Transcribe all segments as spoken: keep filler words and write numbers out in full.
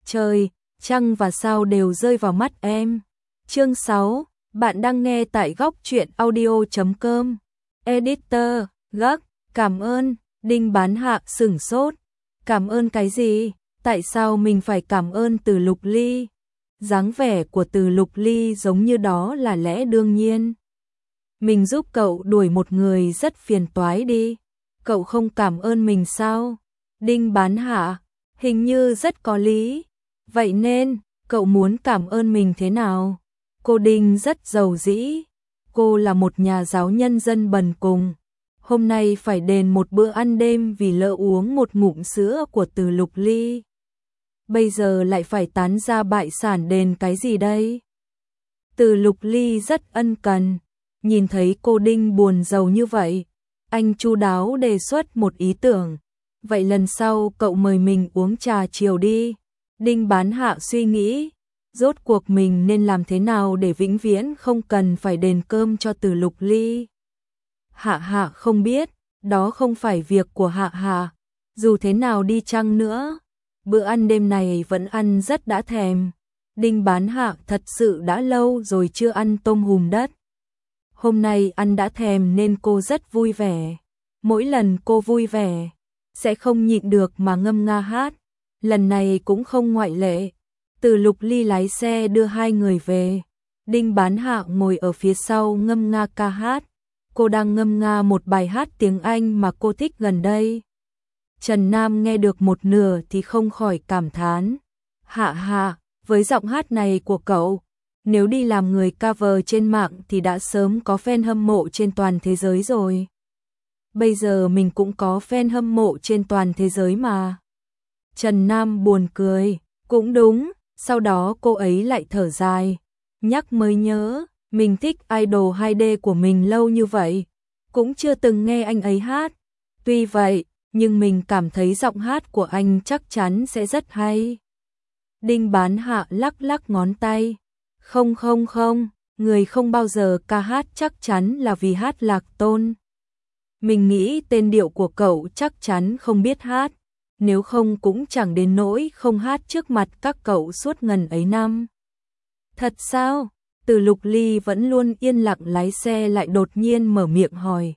Trời, trăng và sao đều rơi vào mắt em. Chương sáu, bạn đang nghe tại góc truyện audio chấm com. Editor, gác, cảm ơn. Đinh Bán Hạ sửng sốt. Cảm ơn cái gì? Tại sao mình phải cảm ơn Từ Lục Ly? Dáng vẻ của Từ Lục Ly giống như đó là lẽ đương nhiên. Mình giúp cậu đuổi một người rất phiền toái đi. Cậu không cảm ơn mình sao? Đinh Bán Hạ, hình như rất có lý. Vậy nên, cậu muốn cảm ơn mình thế nào? Cô Đinh rất giàu dĩ. Cô là một nhà giáo nhân dân bần cùng. Hôm nay phải đền một bữa ăn đêm vì lỡ uống một ngụm sữa của Từ Lục Ly. Bây giờ lại phải tán ra bại sản đền cái gì đây? Từ Lục Ly rất ân cần. Nhìn thấy cô Đinh buồn rầu như vậy, anh chu đáo đề xuất một ý tưởng. Vậy lần sau cậu mời mình uống trà chiều đi. Đinh Bán Hạ suy nghĩ, rốt cuộc mình nên làm thế nào để vĩnh viễn không cần phải đền cơm cho Từ Lục Ly. Hạ Hạ không biết, đó không phải việc của Hạ Hạ. Dù thế nào đi chăng nữa, bữa ăn đêm này vẫn ăn rất đã thèm. Đinh Bán Hạ thật sự đã lâu rồi chưa ăn tôm hùm đất. Hôm nay ăn đã thèm nên cô rất vui vẻ. Mỗi lần cô vui vẻ, sẽ không nhịn được mà ngâm nga hát. Lần này cũng không ngoại lệ. Từ Lục Ly lái xe đưa hai người về. Đinh Bán Hạ ngồi ở phía sau ngâm nga ca hát. Cô đang ngâm nga một bài hát tiếng Anh mà cô thích gần đây. Trần Nam nghe được một nửa thì không khỏi cảm thán. Hạ Hạ, với giọng hát này của cậu, nếu đi làm người cover trên mạng thì đã sớm có fan hâm mộ trên toàn thế giới rồi. Bây giờ mình cũng có fan hâm mộ trên toàn thế giới mà. Trần Nam buồn cười, cũng đúng, sau đó cô ấy lại thở dài. Nhắc mới nhớ, mình thích idol hai D của mình lâu như vậy, cũng chưa từng nghe anh ấy hát. Tuy vậy, nhưng mình cảm thấy giọng hát của anh chắc chắn sẽ rất hay. Đinh Bán Hạ lắc lắc ngón tay. Không không không, người không bao giờ ca hát chắc chắn là vì hát lạc tôn. Mình nghĩ tên điệu của cậu chắc chắn không biết hát, nếu không cũng chẳng đến nỗi không hát trước mặt các cậu suốt ngần ấy năm. Thật sao? Từ Lục Ly vẫn luôn yên lặng lái xe lại đột nhiên mở miệng hỏi.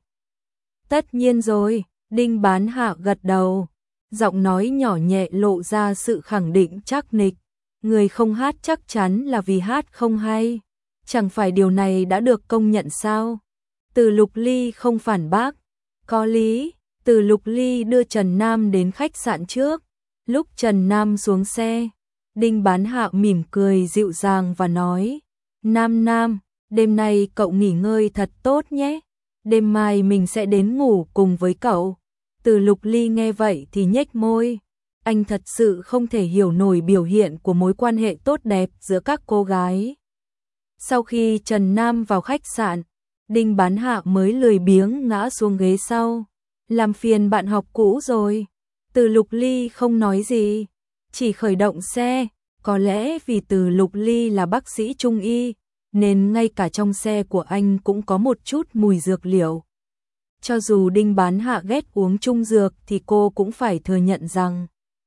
Tất nhiên rồi, Đinh Bán Hạ gật đầu, giọng nói nhỏ nhẹ lộ ra sự khẳng định chắc nịch. Người không hát chắc chắn là vì hát không hay. Chẳng phải điều này đã được công nhận sao? Từ Lục Ly không phản bác. Có lý. Từ Lục Ly đưa Trần Nam đến khách sạn trước. Lúc Trần Nam xuống xe, Đinh Bán Hạ mỉm cười dịu dàng và nói. Nam Nam, đêm nay cậu nghỉ ngơi thật tốt nhé. Đêm mai mình sẽ đến ngủ cùng với cậu. Từ Lục Ly nghe vậy thì nhếch môi. Anh thật sự không thể hiểu nổi biểu hiện của mối quan hệ tốt đẹp giữa các cô gái. Sau khi Trần Nam vào khách sạn, Đinh Bán Hạ mới lười biếng ngã xuống ghế sau. Làm phiền bạn học cũ rồi. Từ Lục Ly không nói gì, chỉ khởi động xe. Có lẽ vì Từ Lục Ly là bác sĩ trung y, nên ngay cả trong xe của anh cũng có một chút mùi dược liệu. Cho dù Đinh Bán Hạ ghét uống trung dược thì cô cũng phải thừa nhận rằng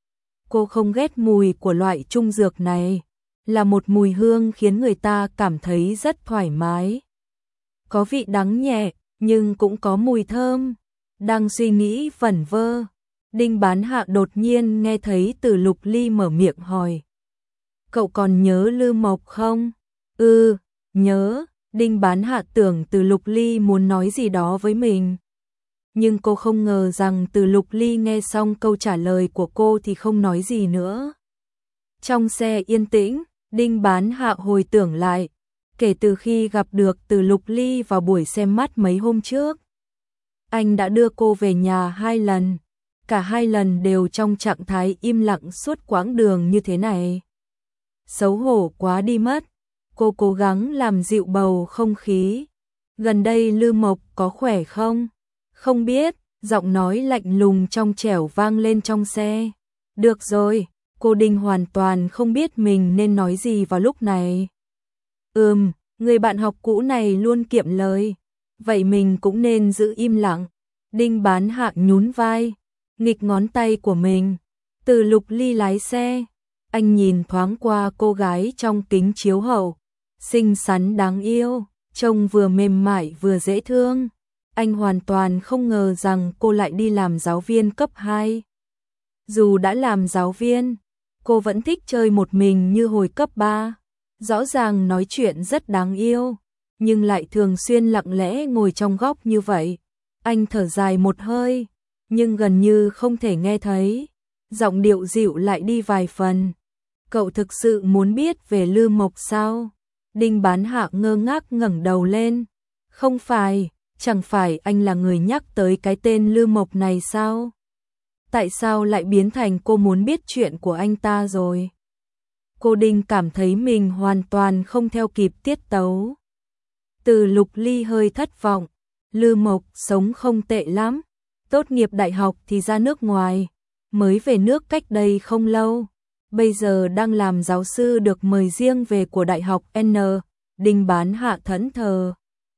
cô không ghét mùi của loại trung dược này, là một mùi hương khiến người ta cảm thấy rất thoải mái. Có vị đắng nhẹ, nhưng cũng có mùi thơm. Đang suy nghĩ vẩn vơ, Đinh Bán Hạ đột nhiên nghe thấy Từ Lục Ly mở miệng hỏi. Cậu còn nhớ Lư Mộc không? Ừ, nhớ. Đinh Bán Hạ tưởng Từ Lục Ly muốn nói gì đó với mình. Nhưng cô không ngờ rằng Từ Lục Ly nghe xong câu trả lời của cô thì không nói gì nữa. Trong xe yên tĩnh, Đinh Bán Hạ hồi tưởng lại, kể từ khi gặp được Từ Lục Ly vào buổi xem mắt mấy hôm trước. Anh đã đưa cô về nhà hai lần, cả hai lần đều trong trạng thái im lặng suốt quãng đường như thế này. Xấu hổ quá đi mất, cô cố gắng làm dịu bầu không khí. Gần đây Lư Mộc có khỏe không? Không biết, giọng nói lạnh lùng trong trẻo vang lên trong xe. Được rồi, cô Đinh hoàn toàn không biết mình nên nói gì vào lúc này. Ừm, người bạn học cũ này luôn kiệm lời. Vậy mình cũng nên giữ im lặng. Đinh Bán Hạ nhún vai, nghịch ngón tay của mình. Từ Lục Ly lái xe. Anh nhìn thoáng qua cô gái trong kính chiếu hậu, xinh xắn đáng yêu, trông vừa mềm mại vừa dễ thương. Anh hoàn toàn không ngờ rằng cô lại đi làm giáo viên cấp hai. Dù đã làm giáo viên, cô vẫn thích chơi một mình như hồi cấp ba. Rõ ràng nói chuyện rất đáng yêu, nhưng lại thường xuyên lặng lẽ ngồi trong góc như vậy. Anh thở dài một hơi, nhưng gần như không thể nghe thấy. Giọng điệu dịu lại đi vài phần. Cậu thực sự muốn biết về Lư Mộc sao? Đinh Bán Hạ ngơ ngác ngẩng đầu lên. Không phải, chẳng phải anh là người nhắc tới cái tên Lư Mộc này sao? Tại sao lại biến thành cô muốn biết chuyện của anh ta rồi? Cô Đinh cảm thấy mình hoàn toàn không theo kịp tiết tấu. Từ Lục Ly hơi thất vọng. Lư Mộc sống không tệ lắm. Tốt nghiệp đại học thì ra nước ngoài. Mới về nước cách đây không lâu. Bây giờ đang làm giáo sư được mời riêng về của đại học N. Đinh Bán Hạ thẫn thờ.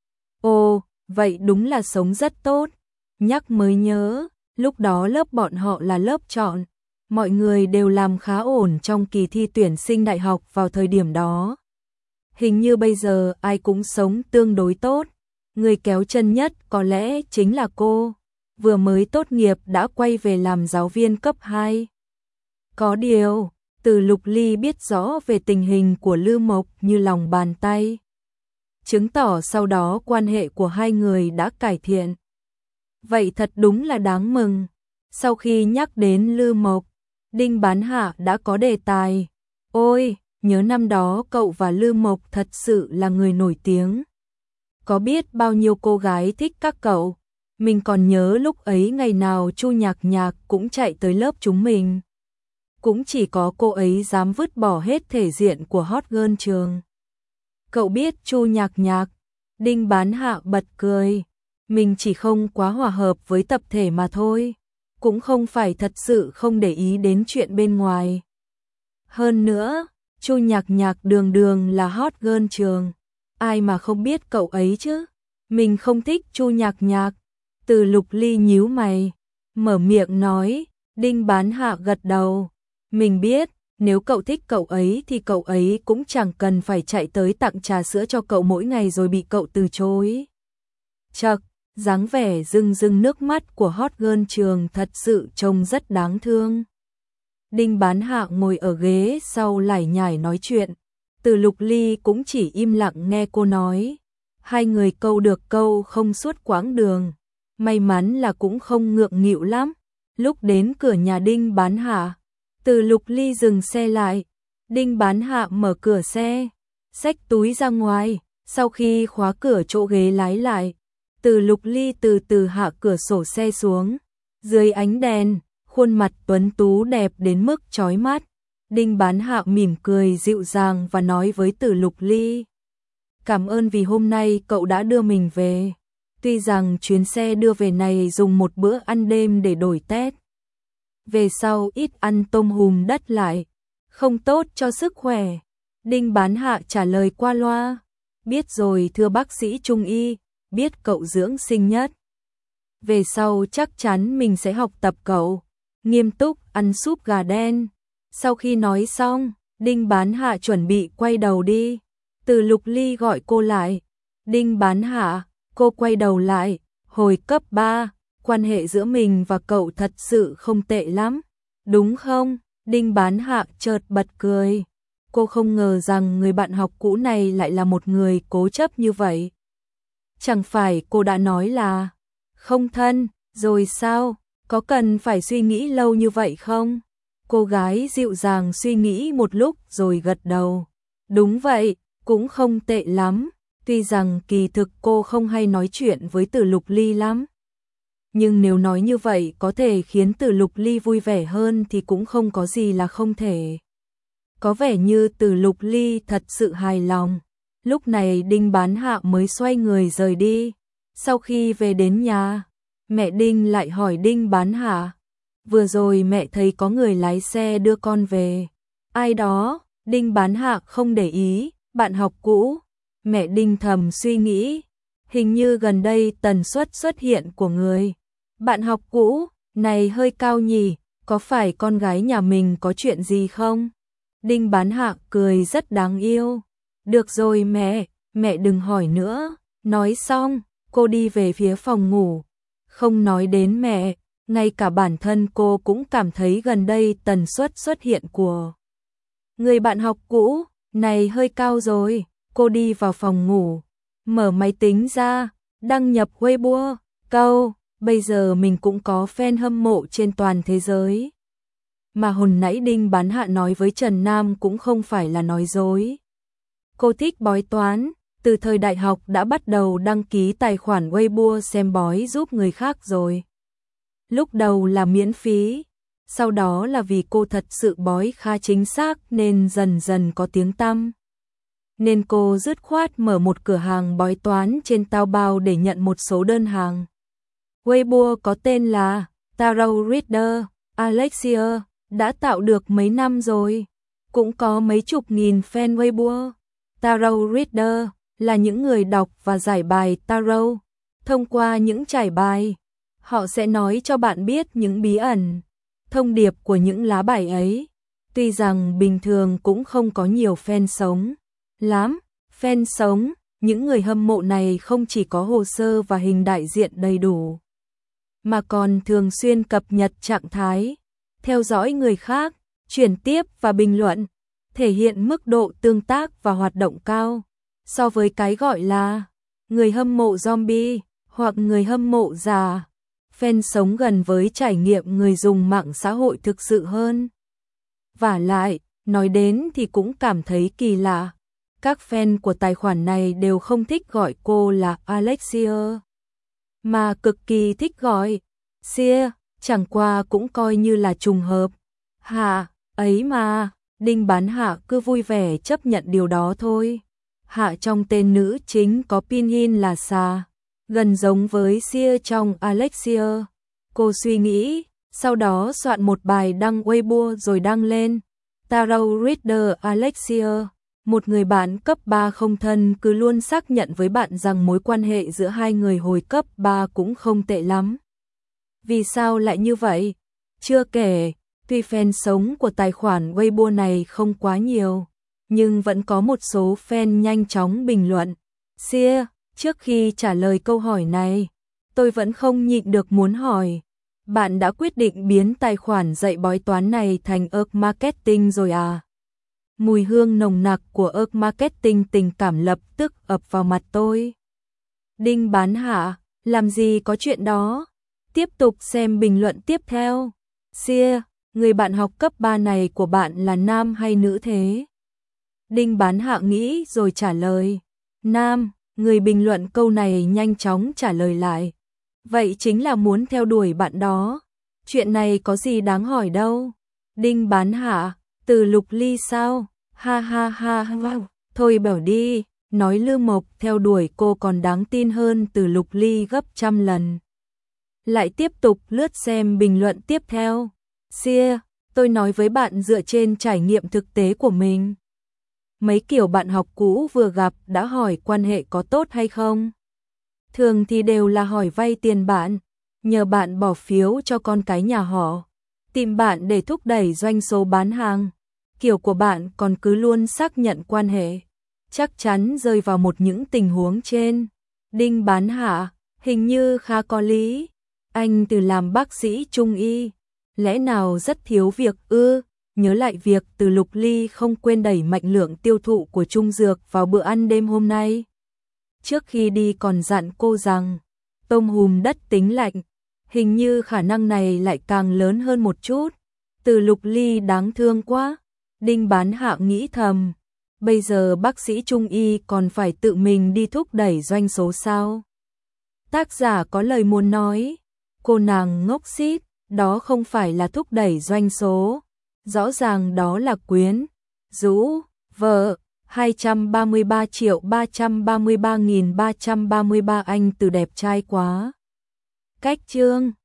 Ồ, vậy đúng là sống rất tốt. Nhắc mới nhớ, lúc đó lớp bọn họ là lớp chọn. Mọi người đều làm khá ổn trong kỳ thi tuyển sinh đại học vào thời điểm đó. Hình như bây giờ ai cũng sống tương đối tốt. Người kéo chân nhất có lẽ chính là cô. Vừa mới tốt nghiệp đã quay về làm giáo viên cấp hai. Có điều, Từ Lục Ly biết rõ về tình hình của Lư Mộc như lòng bàn tay. Chứng tỏ sau đó quan hệ của hai người đã cải thiện. Vậy thật đúng là đáng mừng. Sau khi nhắc đến Lư Mộc, Đinh Bán Hạ đã có đề tài. Ôi, nhớ năm đó cậu và Lư Mộc thật sự là người nổi tiếng. Có biết bao nhiêu cô gái thích các cậu. Mình còn nhớ lúc ấy ngày nào Chu Nhạc Nhạc cũng chạy tới lớp chúng mình. Cũng chỉ có cô ấy dám vứt bỏ hết thể diện của hot girl trường. Cậu biết Chu Nhạc Nhạc? Đinh Bán Hạ bật cười. Mình chỉ không quá hòa hợp với tập thể mà thôi. Cũng không phải thật sự không để ý đến chuyện bên ngoài. Hơn nữa, Chu Nhạc Nhạc đường đường là hot girl trường. Ai mà không biết cậu ấy chứ? Mình không thích Chu Nhạc Nhạc. Từ Lục Ly nhíu mày, mở miệng nói. Đinh Bán Hạ gật đầu. Mình biết, nếu cậu thích cậu ấy thì cậu ấy cũng chẳng cần phải chạy tới tặng trà sữa cho cậu mỗi ngày rồi bị cậu từ chối. Chậc, dáng vẻ rưng rưng nước mắt của hot girl trường thật sự trông rất đáng thương. Đinh Bán Hạ ngồi ở ghế sau lải nhải nói chuyện. Từ Lục Ly cũng chỉ im lặng nghe cô nói. Hai người câu được câu không suốt quãng đường. May mắn là cũng không ngượng nghịu lắm. Lúc đến cửa nhà Đinh Bán Hạ, Từ Lục Ly dừng xe lại. Đinh Bán Hạ mở cửa xe, xách túi ra ngoài. Sau khi khóa cửa chỗ ghế lái lại, Từ Lục Ly từ từ hạ cửa sổ xe xuống. Dưới ánh đèn, khuôn mặt tuấn tú đẹp đến mức chói mắt. Đinh Bán Hạ mỉm cười dịu dàng và nói với Từ Lục Ly. Cảm ơn vì hôm nay cậu đã đưa mình về. Tuy rằng chuyến xe đưa về này dùng một bữa ăn đêm để đổi tét. Về sau ít ăn tôm hùm đất lại, không tốt cho sức khỏe. Đinh Bán Hạ trả lời qua loa. Biết rồi thưa bác sĩ Trung y, biết cậu dưỡng sinh nhất. Về sau chắc chắn mình sẽ học tập cậu. Nghiêm túc ăn súp gà đen. Sau khi nói xong, Đinh Bán Hạ chuẩn bị quay đầu đi. Từ Lục Ly gọi cô lại. Đinh Bán Hạ, cô quay đầu lại. Hồi cấp ba, quan hệ giữa mình và cậu thật sự không tệ lắm. Đúng không? Đinh Bán Hạ chợt bật cười. Cô không ngờ rằng người bạn học cũ này lại là một người cố chấp như vậy. Chẳng phải cô đã nói là không thân, rồi sao? Có cần phải suy nghĩ lâu như vậy không? Cô gái dịu dàng suy nghĩ một lúc rồi gật đầu. Đúng vậy, cũng không tệ lắm. Tuy rằng kỳ thực cô không hay nói chuyện với Từ Lục Ly lắm. Nhưng nếu nói như vậy có thể khiến Từ Lục Ly vui vẻ hơn thì cũng không có gì là không thể. Có vẻ như Từ Lục Ly thật sự hài lòng. Lúc này Đinh Bán Hạ mới xoay người rời đi. Sau khi về đến nhà, mẹ Đinh lại hỏi Đinh Bán Hạ. Vừa rồi mẹ thấy có người lái xe đưa con về. Ai đó? Đinh Bán Hạ không để ý. Bạn học cũ. Mẹ Đinh thầm suy nghĩ. Hình như gần đây tần suất xuất hiện của người bạn học cũ này hơi cao nhỉ. Có phải con gái nhà mình có chuyện gì không? Đinh Bán Hạ cười rất đáng yêu. Được rồi mẹ, mẹ đừng hỏi nữa. Nói xong, cô đi về phía phòng ngủ. Không nói đến mẹ, ngay cả bản thân cô cũng cảm thấy gần đây tần suất xuất hiện của người bạn học cũ này hơi cao rồi. Cô đi vào phòng ngủ, mở máy tính ra, đăng nhập Weibo, câu, bây giờ mình cũng có fan hâm mộ trên toàn thế giới. Mà hồi nãy Đinh Bán Hạ nói với Trần Nam cũng không phải là nói dối. Cô thích bói toán, từ thời đại học đã bắt đầu đăng ký tài khoản Weibo xem bói giúp người khác rồi. Lúc đầu là miễn phí, sau đó là vì cô thật sự bói khá chính xác nên dần dần có tiếng tăm. Nên cô dứt khoát mở một cửa hàng bói toán trên Taobao để nhận một số đơn hàng. Weibo có tên là Tarot Reader Alexia, đã tạo được mấy năm rồi, cũng có mấy chục nghìn fan Weibo. Tarot Reader là những người đọc và giải bài tarot. Thông qua những trải bài, họ sẽ nói cho bạn biết những bí ẩn, thông điệp của những lá bài ấy. Tuy rằng bình thường cũng không có nhiều fan sống lắm, fan sống, những người hâm mộ này không chỉ có hồ sơ và hình đại diện đầy đủ, mà còn thường xuyên cập nhật trạng thái, theo dõi người khác, chuyển tiếp và bình luận, thể hiện mức độ tương tác và hoạt động cao. So với cái gọi là người hâm mộ zombie hoặc người hâm mộ già, fan sống gần với trải nghiệm người dùng mạng xã hội thực sự hơn. Vả lại, nói đến thì cũng cảm thấy kỳ lạ. Các fan của tài khoản này đều không thích gọi cô là Alexia, mà cực kỳ thích gọi Sia, chẳng qua cũng coi như là trùng hợp. Hạ, ấy mà, Đinh Bán Hạ cứ vui vẻ chấp nhận điều đó thôi. Hạ trong tên nữ chính có pinyin là Sa, gần giống với Sia trong Alexia. Cô suy nghĩ, sau đó soạn một bài đăng Weibo rồi đăng lên. Tarot Reader Alexia, một người bạn cấp ba không thân cứ luôn xác nhận với bạn rằng mối quan hệ giữa hai người hồi cấp ba cũng không tệ lắm. Vì sao lại như vậy? Chưa kể, tuy fan sống của tài khoản Weibo này không quá nhiều, nhưng vẫn có một số fan nhanh chóng bình luận. Sia, trước khi trả lời câu hỏi này, tôi vẫn không nhịn được muốn hỏi, bạn đã quyết định biến tài khoản dạy bói toán này thành ớt marketing rồi à? Mùi hương nồng nặc của ớt marketing tình cảm lập tức ập vào mặt tôi. Đinh Bán Hạ, làm gì có chuyện đó? Tiếp tục xem bình luận tiếp theo. Sia, người bạn học cấp ba này của bạn là nam hay nữ thế? Đinh Bán Hạ nghĩ rồi trả lời. Nam, người bình luận câu này nhanh chóng trả lời lại. Vậy chính là muốn theo đuổi bạn đó. Chuyện này có gì đáng hỏi đâu. Đinh Bán Hạ, từ Lục Ly sao? Ha ha ha ha, thôi bảo đi, nói Lưu Mộc theo đuổi cô còn đáng tin hơn từ Lục Ly gấp trăm lần. Lại tiếp tục lướt xem bình luận tiếp theo. Sia, tôi nói với bạn dựa trên trải nghiệm thực tế của mình. Mấy kiểu bạn học cũ vừa gặp đã hỏi quan hệ có tốt hay không. Thường thì đều là hỏi vay tiền bạn, nhờ bạn bỏ phiếu cho con cái nhà họ, tìm bạn để thúc đẩy doanh số bán hàng. Kiểu của bạn còn cứ luôn xác nhận quan hệ, chắc chắn rơi vào một những tình huống trên. Đinh Bán Hạ, hình như khá có lý. Anh từ làm bác sĩ trung y, lẽ nào rất thiếu việc ư? Nhớ lại việc từ Lục Ly không quên đẩy mạnh lượng tiêu thụ của Trung Dược vào bữa ăn đêm hôm nay. Trước khi đi còn dặn cô rằng, tôm hùm đất tính lạnh, hình như khả năng này lại càng lớn hơn một chút. Từ Lục Ly đáng thương quá. Đinh Bán Hạ nghĩ thầm, bây giờ bác sĩ trung y còn phải tự mình đi thúc đẩy doanh số sao? Tác giả có lời muốn nói, cô nàng ngốc xít, đó không phải là thúc đẩy doanh số, rõ ràng đó là quyến rũ vợ. Hai trăm ba mươi ba triệu ba trăm ba mươi ba nghìn ba trăm ba mươi ba anh từ đẹp trai quá. Cách chương